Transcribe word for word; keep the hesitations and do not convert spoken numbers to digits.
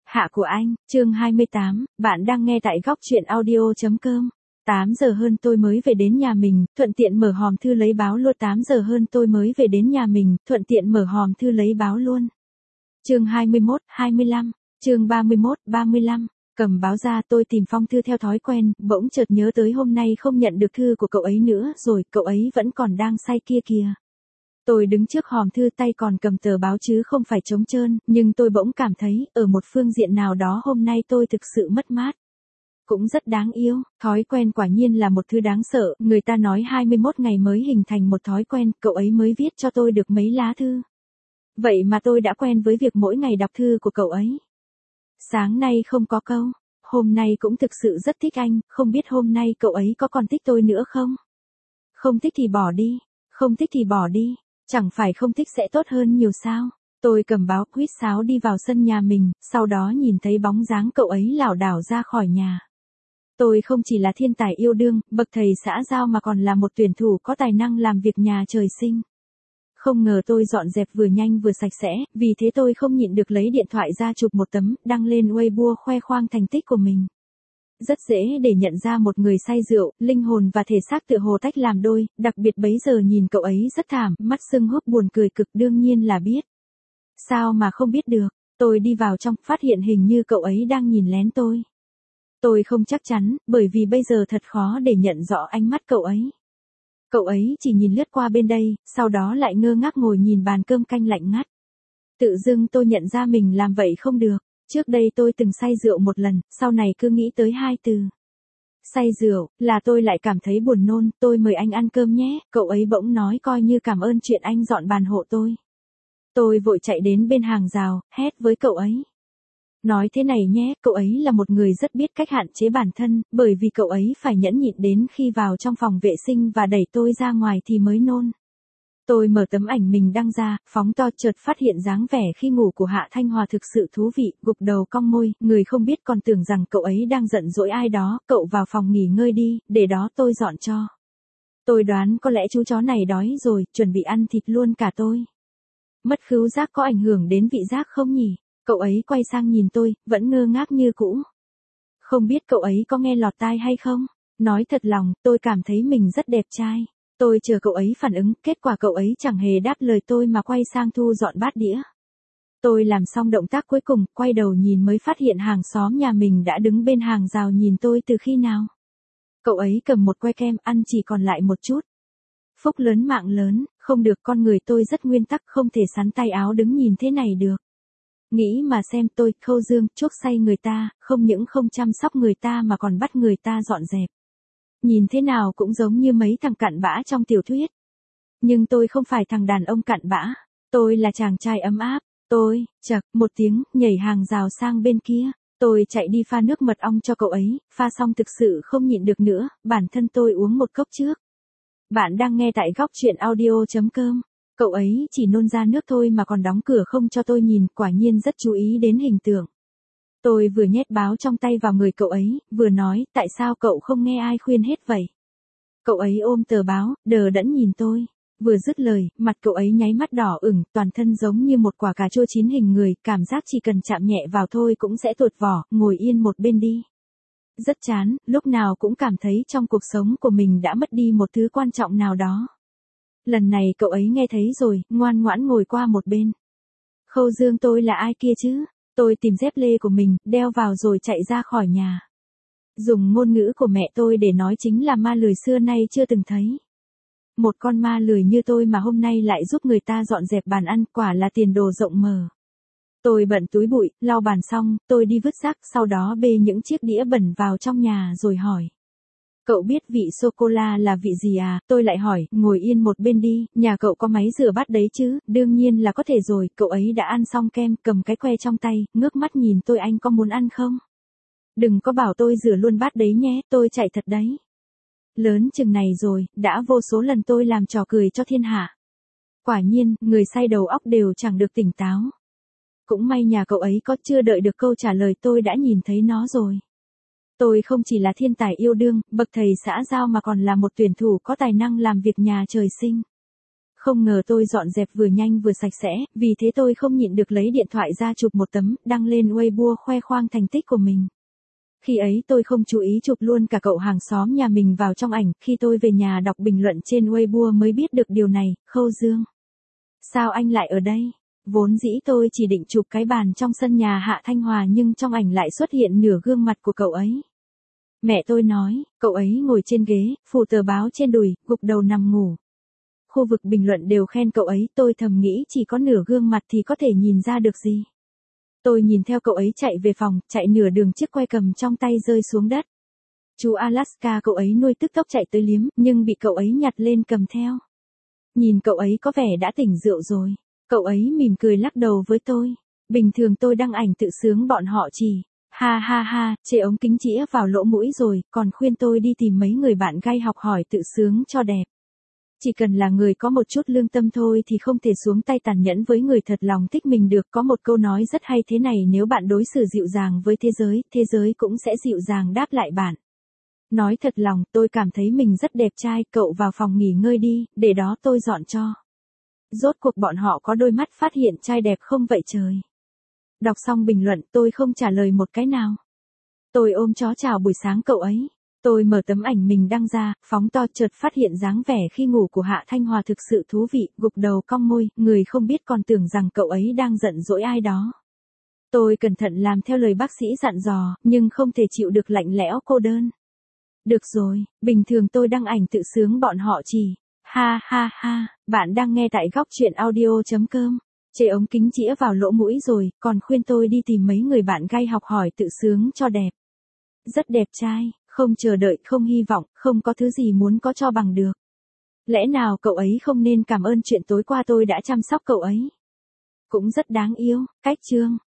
Hạ của anh, chương hai mươi tám, bạn đang nghe tại góc truyện audio.com. tám giờ hơn tôi mới về đến nhà mình, thuận tiện mở hòm thư lấy báo luôn. tám giờ hơn tôi mới về đến nhà mình, thuận tiện mở hòm thư lấy báo luôn. Chương hai mươi mốt, hai mươi lăm, chương ba mươi mốt, ba mươi lăm. Cầm báo ra tôi tìm phong thư theo thói quen, bỗng chợt nhớ tới hôm nay không nhận được thư của cậu ấy nữa rồi, cậu ấy vẫn còn đang say kia kìa. Tôi đứng trước hòm thư tay còn cầm tờ báo chứ không phải trống trơn, nhưng tôi bỗng cảm thấy, ở một phương diện nào đó hôm nay tôi thực sự mất mát. Cũng rất đáng yêu, thói quen quả nhiên là một thứ đáng sợ, người ta nói hai mươi mốt ngày mới hình thành một thói quen, cậu ấy mới viết cho tôi được mấy lá thư. Vậy mà tôi đã quen với việc mỗi ngày đọc thư của cậu ấy. Sáng nay không có câu, hôm nay cũng thực sự rất thích anh, không biết hôm nay cậu ấy có còn thích tôi nữa không? Không thích thì bỏ đi, không thích thì bỏ đi. Chẳng phải không thích sẽ tốt hơn nhiều sao? Tôi cầm báo huýt sáo đi vào sân nhà mình, sau đó nhìn thấy bóng dáng cậu ấy lảo đảo ra khỏi nhà. Tôi không chỉ là thiên tài yêu đương, bậc thầy xã giao mà còn là một tuyển thủ có tài năng làm việc nhà trời sinh. Không ngờ tôi dọn dẹp vừa nhanh vừa sạch sẽ, vì thế tôi không nhịn được lấy điện thoại ra chụp một tấm, đăng lên Weibo khoe khoang thành tích của mình. Rất dễ để nhận ra một người say rượu, linh hồn và thể xác tựa hồ tách làm đôi, đặc biệt bấy giờ nhìn cậu ấy rất thảm, mắt sưng húp buồn cười cực đương nhiên là biết. Sao mà không biết được, tôi đi vào trong, phát hiện hình như cậu ấy đang nhìn lén tôi. Tôi không chắc chắn, bởi vì bây giờ thật khó để nhận rõ ánh mắt cậu ấy. Cậu ấy chỉ nhìn lướt qua bên đây, sau đó lại ngơ ngác ngồi nhìn bàn cơm canh lạnh ngắt. Tự dưng tôi nhận ra mình làm vậy không được. Trước đây tôi từng say rượu một lần, sau này cứ nghĩ tới hai từ. Say rượu, là tôi lại cảm thấy buồn nôn, tôi mời anh ăn cơm nhé, cậu ấy bỗng nói coi như cảm ơn chuyện anh dọn bàn hộ tôi. Tôi vội chạy đến bên hàng rào, hét với cậu ấy. Nói thế này nhé, cậu ấy là một người rất biết cách hạn chế bản thân, bởi vì cậu ấy phải nhẫn nhịn đến khi vào trong phòng vệ sinh và đẩy tôi ra ngoài thì mới nôn. Tôi mở tấm ảnh mình đăng ra, phóng to chợt phát hiện dáng vẻ khi ngủ của Hạ Thanh Hòa thực sự thú vị, gục đầu cong môi, người không biết còn tưởng rằng cậu ấy đang giận dỗi ai đó, cậu vào phòng nghỉ ngơi đi, để đó tôi dọn cho. Tôi đoán có lẽ chú chó này đói rồi, chuẩn bị ăn thịt luôn cả tôi. Mất khứu giác có ảnh hưởng đến vị giác không nhỉ? Cậu ấy quay sang nhìn tôi, vẫn ngơ ngác như cũ. Không biết cậu ấy có nghe lọt tai hay không? Nói thật lòng, tôi cảm thấy mình rất đẹp trai. Tôi chờ cậu ấy phản ứng, kết quả cậu ấy chẳng hề đáp lời tôi mà quay sang thu dọn bát đĩa. Tôi làm xong động tác cuối cùng, quay đầu nhìn mới phát hiện hàng xóm nhà mình đã đứng bên hàng rào nhìn tôi từ khi nào. Cậu ấy cầm một que kem, ăn chỉ còn lại một chút. Phúc lớn mạng lớn, không được, con người tôi rất nguyên tắc, không thể sắn tay áo đứng nhìn thế này được. Nghĩ mà xem, tôi, Khâu Dương, chuốc say người ta, không những không chăm sóc người ta mà còn bắt người ta dọn dẹp. Nhìn thế nào cũng giống như mấy thằng cặn bã trong tiểu thuyết. Nhưng tôi không phải thằng đàn ông cặn bã. Tôi là chàng trai ấm áp. Tôi, chậc, một tiếng, nhảy hàng rào sang bên kia. Tôi chạy đi pha nước mật ong cho cậu ấy, pha xong thực sự không nhịn được nữa, bản thân tôi uống một cốc trước. Bạn đang nghe tại góc truyện audio.com. Cậu ấy chỉ nôn ra nước thôi mà còn đóng cửa không cho tôi nhìn, quả nhiên rất chú ý đến hình tượng. Tôi vừa nhét báo trong tay vào người cậu ấy, vừa nói, tại sao cậu không nghe ai khuyên hết vậy? Cậu ấy ôm tờ báo, đờ đẫn nhìn tôi. Vừa dứt lời, mặt cậu ấy nháy mắt đỏ ửng, toàn thân giống như một quả cà chua chín hình người, cảm giác chỉ cần chạm nhẹ vào thôi cũng sẽ tuột vỏ, ngồi yên một bên đi. Rất chán, lúc nào cũng cảm thấy trong cuộc sống của mình đã mất đi một thứ quan trọng nào đó. Lần này cậu ấy nghe thấy rồi, ngoan ngoãn ngồi qua một bên. Khâu Dương, tôi là ai kia chứ? Tôi tìm dép lê của mình, đeo vào rồi chạy ra khỏi nhà. Dùng ngôn ngữ của mẹ tôi để nói chính là ma lười xưa nay chưa từng thấy. Một con ma lười như tôi mà hôm nay lại giúp người ta dọn dẹp bàn ăn, quả là tiền đồ rộng mở. Tôi bận túi bụi, lau bàn xong, tôi đi vứt rác, sau đó bê những chiếc đĩa bẩn vào trong nhà rồi hỏi. Cậu biết vị sô-cô-la là vị gì à? Tôi lại hỏi, ngồi yên một bên đi, nhà cậu có máy rửa bát đấy chứ? Đương nhiên là có thể rồi, cậu ấy đã ăn xong kem, cầm cái que trong tay, ngước mắt nhìn tôi, anh có muốn ăn không? Đừng có bảo tôi rửa luôn bát đấy nhé, tôi chạy thật đấy. Lớn chừng này rồi, đã vô số lần tôi làm trò cười cho thiên hạ. Quả nhiên, người say đầu óc đều chẳng được tỉnh táo. Cũng may nhà cậu ấy có, chưa đợi được câu trả lời tôi đã nhìn thấy nó rồi. Tôi không chỉ là thiên tài yêu đương, bậc thầy xã giao mà còn là một tuyển thủ có tài năng làm việc nhà trời sinh. Không ngờ tôi dọn dẹp vừa nhanh vừa sạch sẽ, vì thế tôi không nhịn được lấy điện thoại ra chụp một tấm, đăng lên Weibo khoe khoang thành tích của mình. Khi ấy tôi không chú ý chụp luôn cả cậu hàng xóm nhà mình vào trong ảnh, khi tôi về nhà đọc bình luận trên Weibo mới biết được điều này. Khâu Dương. Sao anh lại ở đây? Vốn dĩ tôi chỉ định chụp cái bàn trong sân nhà Hạ Thanh Hòa nhưng trong ảnh lại xuất hiện nửa gương mặt của cậu ấy. Mẹ tôi nói, cậu ấy ngồi trên ghế, phủ tờ báo trên đùi, gục đầu nằm ngủ. Khu vực bình luận đều khen cậu ấy, tôi thầm nghĩ chỉ có nửa gương mặt thì có thể nhìn ra được gì. Tôi nhìn theo cậu ấy chạy về phòng, chạy nửa đường chiếc que cầm trong tay rơi xuống đất. Chú Alaska cậu ấy nuôi tức tốc chạy tới liếm, nhưng bị cậu ấy nhặt lên cầm theo. Nhìn cậu ấy có vẻ đã tỉnh rượu rồi. Cậu ấy mỉm cười lắc đầu với tôi. Bình thường tôi đăng ảnh tự sướng bọn họ chỉ. Ha ha ha, chê ống kính chĩa vào lỗ mũi rồi, còn khuyên tôi đi tìm mấy người bạn gay học hỏi tự sướng cho đẹp. Chỉ cần là người có một chút lương tâm thôi thì không thể xuống tay tàn nhẫn với người thật lòng thích mình được. Có một câu nói rất hay thế này, nếu bạn đối xử dịu dàng với thế giới, thế giới cũng sẽ dịu dàng đáp lại bạn. Nói thật lòng, tôi cảm thấy mình rất đẹp trai, cậu vào phòng nghỉ ngơi đi, để đó tôi dọn cho. Rốt cuộc bọn họ có đôi mắt phát hiện trai đẹp không vậy trời. Đọc xong bình luận, tôi không trả lời một cái nào. Tôi ôm chó chào buổi sáng cậu ấy. Tôi mở tấm ảnh mình đăng ra, phóng to, chợt phát hiện dáng vẻ khi ngủ của Hạ Thanh Hòa thực sự thú vị, gục đầu cong môi, người không biết còn tưởng rằng cậu ấy đang giận dỗi ai đó. Tôi cẩn thận làm theo lời bác sĩ dặn dò, nhưng không thể chịu được lạnh lẽo cô đơn. Được rồi, bình thường tôi đăng ảnh tự sướng bọn họ chỉ. Ha ha ha, bạn đang nghe tại góc truyện audio chấm com. Chê ống kính chĩa vào lỗ mũi rồi, còn khuyên tôi đi tìm mấy người bạn gay học hỏi tự sướng cho đẹp. Rất đẹp trai, không chờ đợi, không hy vọng, không có thứ gì muốn có cho bằng được. Lẽ nào cậu ấy không nên cảm ơn chuyện tối qua tôi đã chăm sóc cậu ấy? Cũng rất đáng yêu, cách chương.